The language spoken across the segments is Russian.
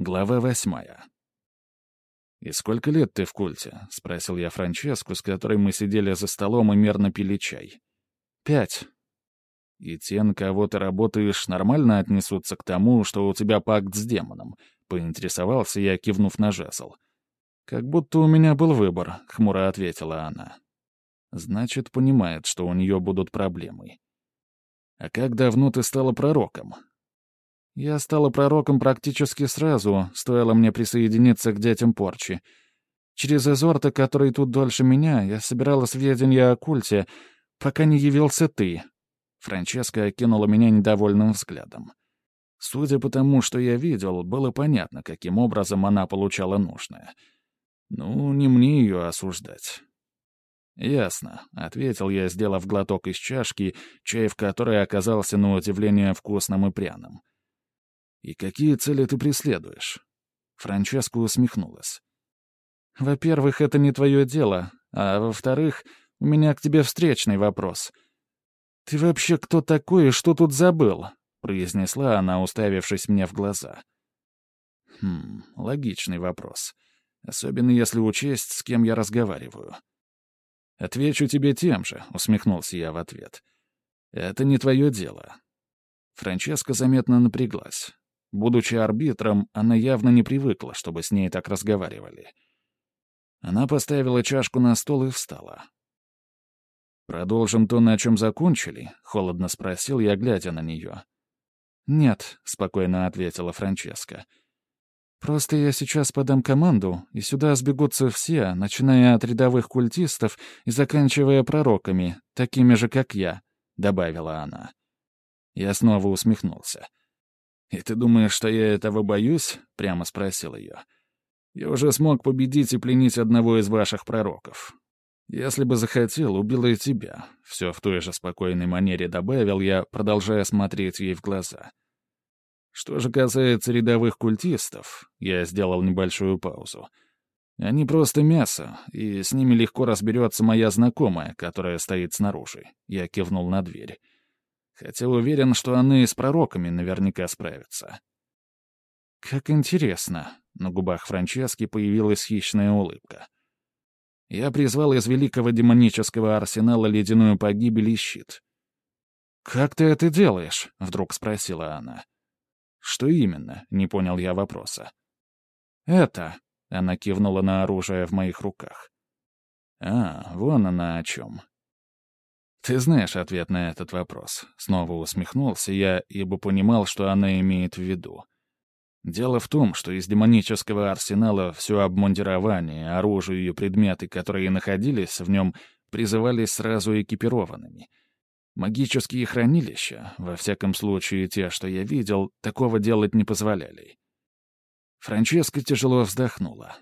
Глава 8. «И сколько лет ты в культе?» — спросил я Франческу, с которой мы сидели за столом и мирно пили чай. 5. «И те, на кого ты работаешь, нормально отнесутся к тому, что у тебя пакт с демоном?» — поинтересовался я, кивнув на жезл. «Как будто у меня был выбор», — хмуро ответила она. «Значит, понимает, что у нее будут проблемы». «А как давно ты стала пророком?» «Я стала пророком практически сразу, стоило мне присоединиться к детям порчи. Через Эзорта, который тут дольше меня, я собирала сведения о культе, пока не явился ты». Франческа окинула меня недовольным взглядом. Судя по тому, что я видел, было понятно, каким образом она получала нужное. Ну, не мне ее осуждать. «Ясно», — ответил я, сделав глоток из чашки, чай в которой оказался на удивление вкусным и пряным. «И какие цели ты преследуешь?» Франческа усмехнулась. «Во-первых, это не твое дело, а во-вторых, у меня к тебе встречный вопрос. Ты вообще кто такой и что тут забыл?» — произнесла она, уставившись мне в глаза. Логичный вопрос. Особенно если учесть, с кем я разговариваю. «Отвечу тебе тем же», — усмехнулся я в ответ. «Это не твое дело». Франческа заметно напряглась. Будучи арбитром, она явно не привыкла, чтобы с ней так разговаривали. Она поставила чашку на стол и встала. «Продолжим то, на чем закончили?» — холодно спросил я, глядя на нее. «Нет», — спокойно ответила Франческа. «Просто я сейчас подам команду, и сюда сбегутся все, начиная от рядовых культистов и заканчивая пророками, такими же, как я», — добавила она. Я снова усмехнулся. «И ты думаешь, что я этого боюсь?» — прямо спросил ее. «Я уже смог победить и пленить одного из ваших пророков. Если бы захотел, убил и тебя». Все в той же спокойной манере добавил я, продолжая смотреть ей в глаза. Что же касается рядовых культистов, я сделал небольшую паузу. Они просто мясо, и с ними легко разберется моя знакомая, которая стоит снаружи. Я кивнул на дверь. Хотя уверен, что она и с пророками наверняка справится. «Как интересно!» — на губах Франчески появилась хищная улыбка. Я призвал из великого демонического арсенала ледяную погибель и щит. «Как ты это делаешь?» — вдруг спросила она. «Что именно?» — не понял я вопроса. «Это...» — она кивнула на оружие в моих руках. «А, вон она о чем». «Ты знаешь ответ на этот вопрос», — снова усмехнулся я, ибо понимал, что она имеет в виду. Дело в том, что из демонического арсенала все обмундирование, оружие и предметы, которые находились в нем, призывались сразу экипированными. Магические хранилища, во всяком случае те, что я видел, такого делать не позволяли. Франческа тяжело вздохнула.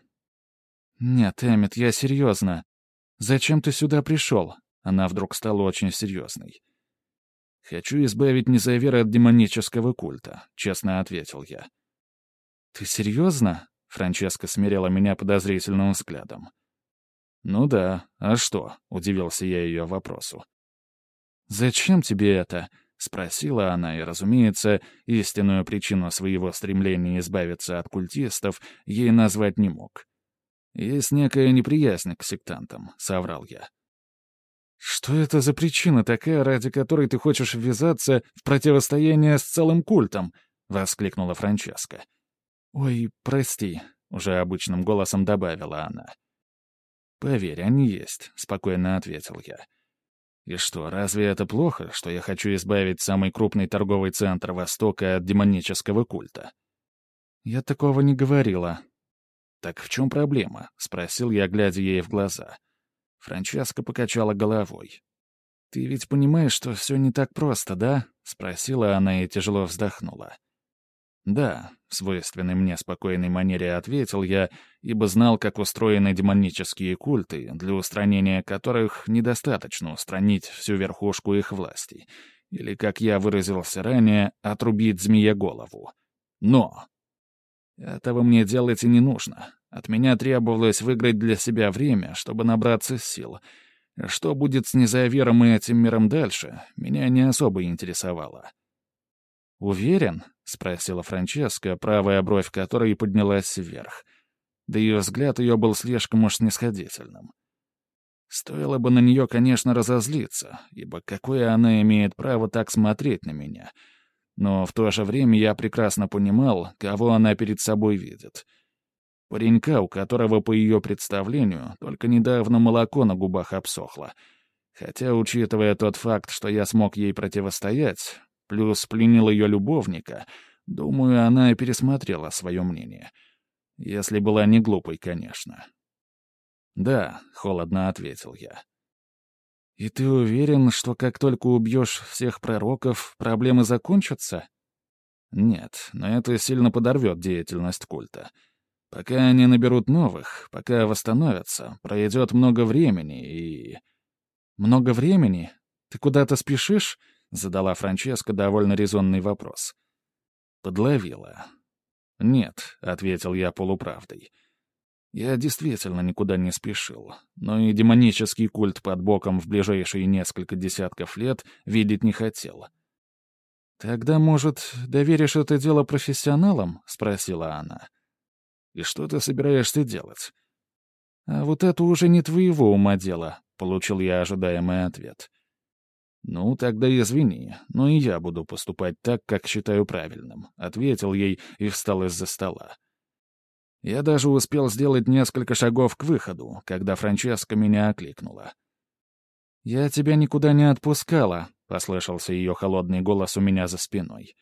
«Нет, Эммет, я серьезно. Зачем ты сюда пришел?» Она вдруг стала очень серьезной. «Хочу избавить Незавера от демонического культа», — честно ответил я. «Ты серьезно?» — Франческа смерила меня подозрительным взглядом. «Ну да, а что?» — удивился я ее вопросу. «Зачем тебе это?» — спросила она, и, разумеется, истинную причину своего стремления избавиться от культистов ей назвать не мог. «Есть некая неприязнь к сектантам», — соврал я. «Что это за причина такая, ради которой ты хочешь ввязаться в противостояние с целым культом?» — воскликнула Франческа. «Ой, прости», — уже обычным голосом добавила она. «Поверь, они есть», — спокойно ответил я. «И что, разве это плохо, что я хочу избавить самый крупный торговый центр Востока от демонического культа?» «Я такого не говорила». «Так в чем проблема?» — спросил я, глядя ей в глаза. Франческа покачала головой. «Ты ведь понимаешь, что все не так просто, да?» — спросила она и тяжело вздохнула. «Да», — в свойственной мне спокойной манере ответил я, ибо знал, как устроены демонические культы, для устранения которых недостаточно устранить всю верхушку их власти, или, как я выразился ранее, отрубить змее голову. Но этого мне делать и не нужно. От меня требовалось выиграть для себя время, чтобы набраться сил. Что будет с Незавером и этим миром дальше, меня не особо интересовало. «Уверен?» — спросила Франческа, правая бровь которой поднялась вверх. Да и взгляд ее был слишком уж снисходительным. Стоило бы на нее, конечно, разозлиться, ибо какое она имеет право так смотреть на меня. Но в то же время я прекрасно понимал, кого она перед собой видит. Паренька, у которого, по ее представлению, только недавно молоко на губах обсохло. Хотя, учитывая тот факт, что я смог ей противостоять, плюс пленил ее любовника, думаю, она пересмотрела свое мнение. Если была не глупой, конечно. «Да», — холодно ответил я. «И ты уверен, что как только убьешь всех пророков, проблемы закончатся?» «Нет, но это сильно подорвет деятельность культа. Пока они наберут новых, пока восстановятся, пройдет много времени и...» «Много времени? Ты куда-то спешишь?» — задала Франческа довольно резонный вопрос. Подловила. «Нет», — ответил я полуправдой. Я действительно никуда не спешил, но и демонический культ под боком в ближайшие несколько десятков лет видеть не хотел. «Тогда, может, доверишь это дело профессионалам?» — спросила она. «И что ты собираешься делать?» «А вот это уже не твоего ума дело», — получил я ожидаемый ответ. «Ну, тогда извини, но и я буду поступать так, как считаю правильным», — ответил ей и встал из-за стола. Я даже успел сделать несколько шагов к выходу, когда Франческа меня окликнула. «Я тебя никуда не отпускала», — послышался ее холодный голос у меня за спиной.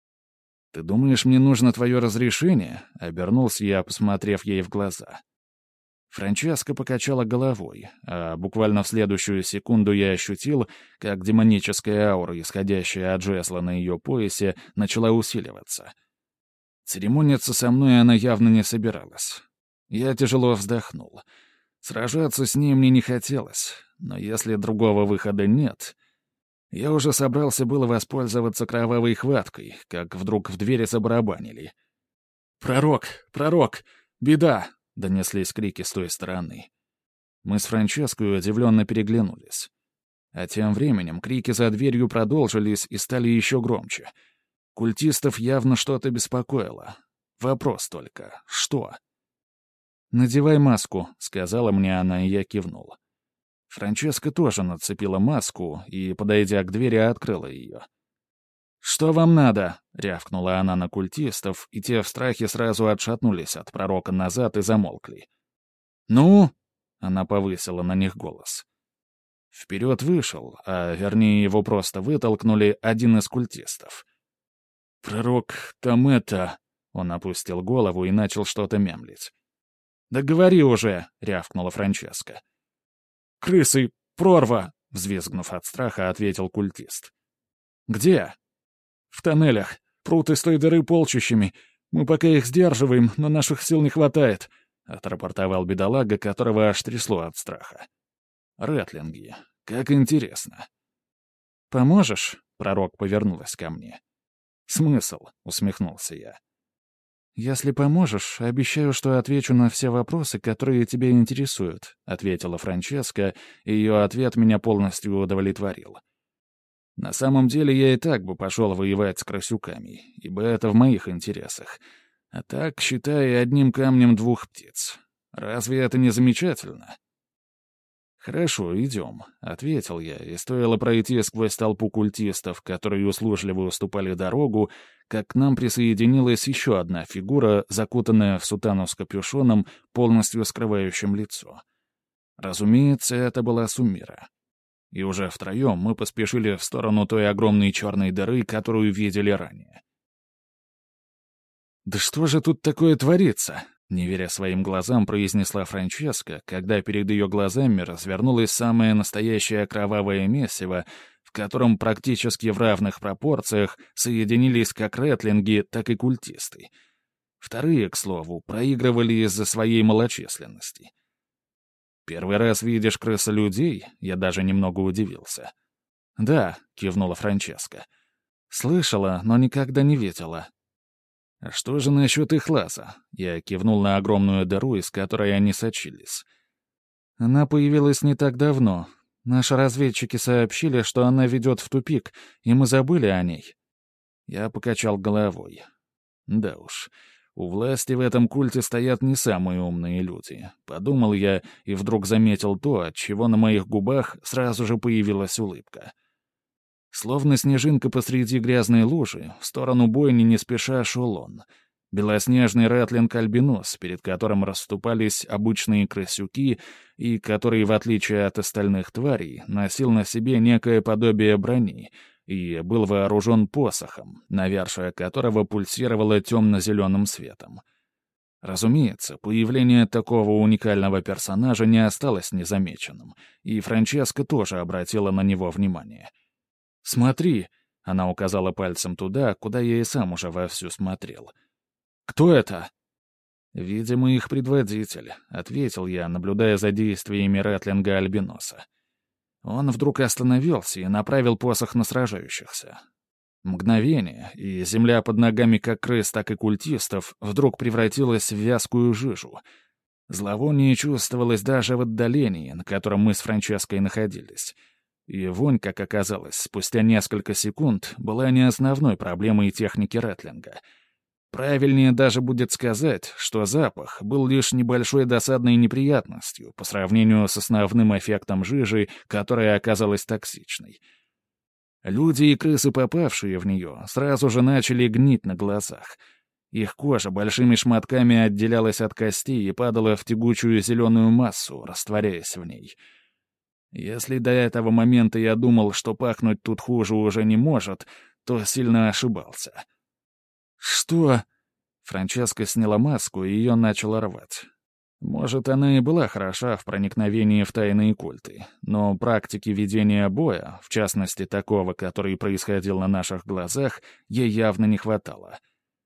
«Ты думаешь, мне нужно твое разрешение?» — обернулся я, посмотрев ей в глаза. Франческа покачала головой, а буквально в следующую секунду я ощутил, как демоническая аура, исходящая от жезла на ее поясе, начала усиливаться. Церемониться со мной она явно не собиралась. Я тяжело вздохнул. Сражаться с ней мне не хотелось, но если другого выхода нет... Я уже собрался было воспользоваться кровавой хваткой, как вдруг в двери забарабанили. «Пророк! Пророк! Беда!» — донеслись крики с той стороны. Мы с Франческой удивленно переглянулись. А тем временем крики за дверью продолжились и стали еще громче. Культистов явно что-то беспокоило. Вопрос только — что? «Надевай маску», — сказала мне она, и я кивнул. Франческа тоже нацепила маску и, подойдя к двери, открыла ее. «Что вам надо?» — рявкнула она на культистов, и те в страхе сразу отшатнулись от пророка назад и замолкли. «Ну?» — она повысила на них голос. Вперед вышел, а вернее его просто вытолкнули, один из культистов. «Пророк, там это...» — он опустил голову и начал что-то мямлить. «Да говори уже!» — рявкнула Франческа. «Крысы! Прорва!» — взвизгнув от страха, ответил культист. «Где?» «В тоннелях. Прут из той дыры полчищами. Мы пока их сдерживаем, но наших сил не хватает», — отрапортовал бедолага, которого аж трясло от страха. «Рэтлинги. Как интересно». «Поможешь?» — пророк повернулась ко мне. «Смысл?» — усмехнулся я. «Если поможешь, обещаю, что отвечу на все вопросы, которые тебя интересуют», — ответила Франческа, и ее ответ меня полностью удовлетворил. На самом деле я и так бы пошел воевать с крысюками, ибо это в моих интересах. А так, считай, одним камнем двух птиц. Разве это не замечательно? «Хорошо, идем», — ответил я, и стоило пройти сквозь толпу культистов, которые услужливо уступали дорогу, как к нам присоединилась еще одна фигура, закутанная в сутану с капюшоном, полностью скрывающим лицо. Разумеется, это была Сумира. И уже втроем мы поспешили в сторону той огромной черной дыры, которую видели ранее. «Да что же тут такое творится?» — не веря своим глазам, произнесла Франческа, когда перед ее глазами развернулось самое настоящее кровавое месиво, в котором практически в равных пропорциях соединились как рэтлинги, так и культисты. Вторые, к слову, проигрывали из-за своей малочисленности. «Первый раз видишь крысолюдей?» — я даже немного удивился. «Да», — кивнула Франческа. «Слышала, но никогда не видела». «А что же насчет их лаза?» Я кивнул на огромную дыру, из которой они сочились. «Она появилась не так давно. Наши разведчики сообщили, что она ведет в тупик, и мы забыли о ней». Я покачал головой. Да уж, у власти в этом культе стоят не самые умные люди, подумал я и вдруг заметил то, от чего на моих губах сразу же появилась улыбка. Словно снежинка посреди грязной лужи, в сторону бойни не спеша шел он. Белоснежный рэтлинг-альбинос, перед которым расступались обычные крысюки, и который, в отличие от остальных тварей, носил на себе некое подобие брони и был вооружен посохом, навершие которого пульсировало темно-зеленым светом. Разумеется, появление такого уникального персонажа не осталось незамеченным, и Франческа тоже обратила на него внимание. «Смотри!» — она указала пальцем туда, куда я и сам уже вовсю смотрел. «Кто это?» «Видимо, их предводитель», — ответил я, наблюдая за действиями Рэтлинга-альбиноса. Он вдруг остановился и направил посох на сражающихся. Мгновение, и земля под ногами как крыс, так и культистов вдруг превратилась в вязкую жижу. Зловоние чувствовалось даже в отдалении, на котором мы с Франческой находились. И вонь, как оказалось, спустя несколько секунд была не основной проблемой техники Рэтлинга. Правильнее даже будет сказать, что запах был лишь небольшой досадной неприятностью по сравнению с основным эффектом жижи, которая оказалась токсичной. Люди и крысы, попавшие в нее, сразу же начали гнить на глазах. Их кожа большими шматками отделялась от костей и падала в тягучую зеленую массу, растворяясь в ней. Если до этого момента я думал, что пахнуть тут хуже уже не может, то сильно ошибался. «Что?» Франческа сняла маску, и ее начала рвать. Может, она и была хороша в проникновении в тайные культы, но практики ведения боя, в частности такого, который происходил на наших глазах, ей явно не хватало.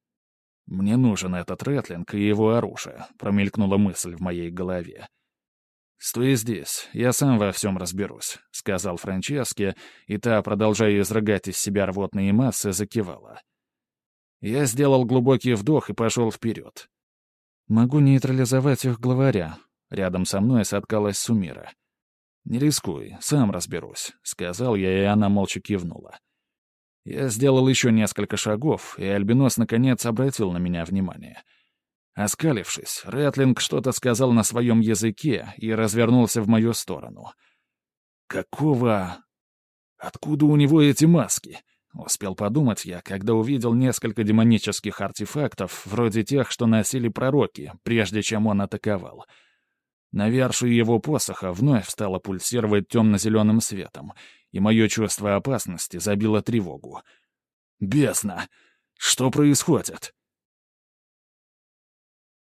«Мне нужен этот Рэтлинг и его оружие», — промелькнула мысль в моей голове. «Стой здесь, я сам во всем разберусь», — сказал Франческе, и та, продолжая изрыгать из себя рвотные массы, закивала. Я сделал глубокий вдох и пошел вперед. «Могу нейтрализовать их главаря». Рядом со мной соткалась Сумира. «Не рискуй, сам разберусь», — сказал я, и она молча кивнула. Я сделал еще несколько шагов, и альбинос наконец обратил на меня внимание. Оскалившись, Рэтлинг что-то сказал на своем языке и развернулся в мою сторону. «Какого? Откуда у него эти маски?» Успел подумать я, когда увидел несколько демонических артефактов, вроде тех, что носили пророки, прежде чем он атаковал. Навершие его посоха вновь стало пульсировать темно-зеленым светом, и мое чувство опасности забило тревогу. «Бездна! Что происходит?»